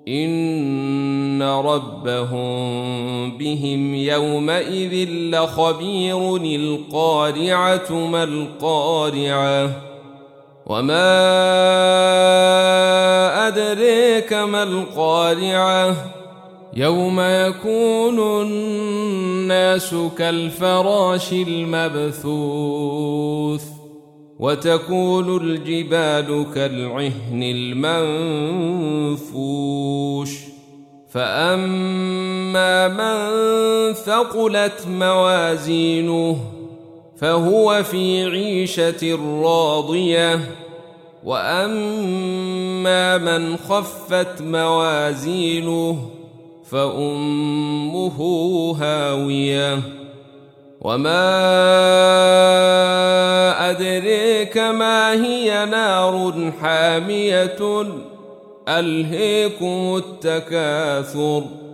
إن ربهم بهم يومئذ لخبير. القارعة ما القارعة وما أدريك ما القارعة يوم يكون الناس كالفراش المبثوث وتكون الجبال كالعهن المنفوش فأما من ثقلت موازينه فهو في عيشة راضية وأما من خفت موازينه فأمه هاوية وما أدريك ما هي نار حامية ألهيكم التكاثر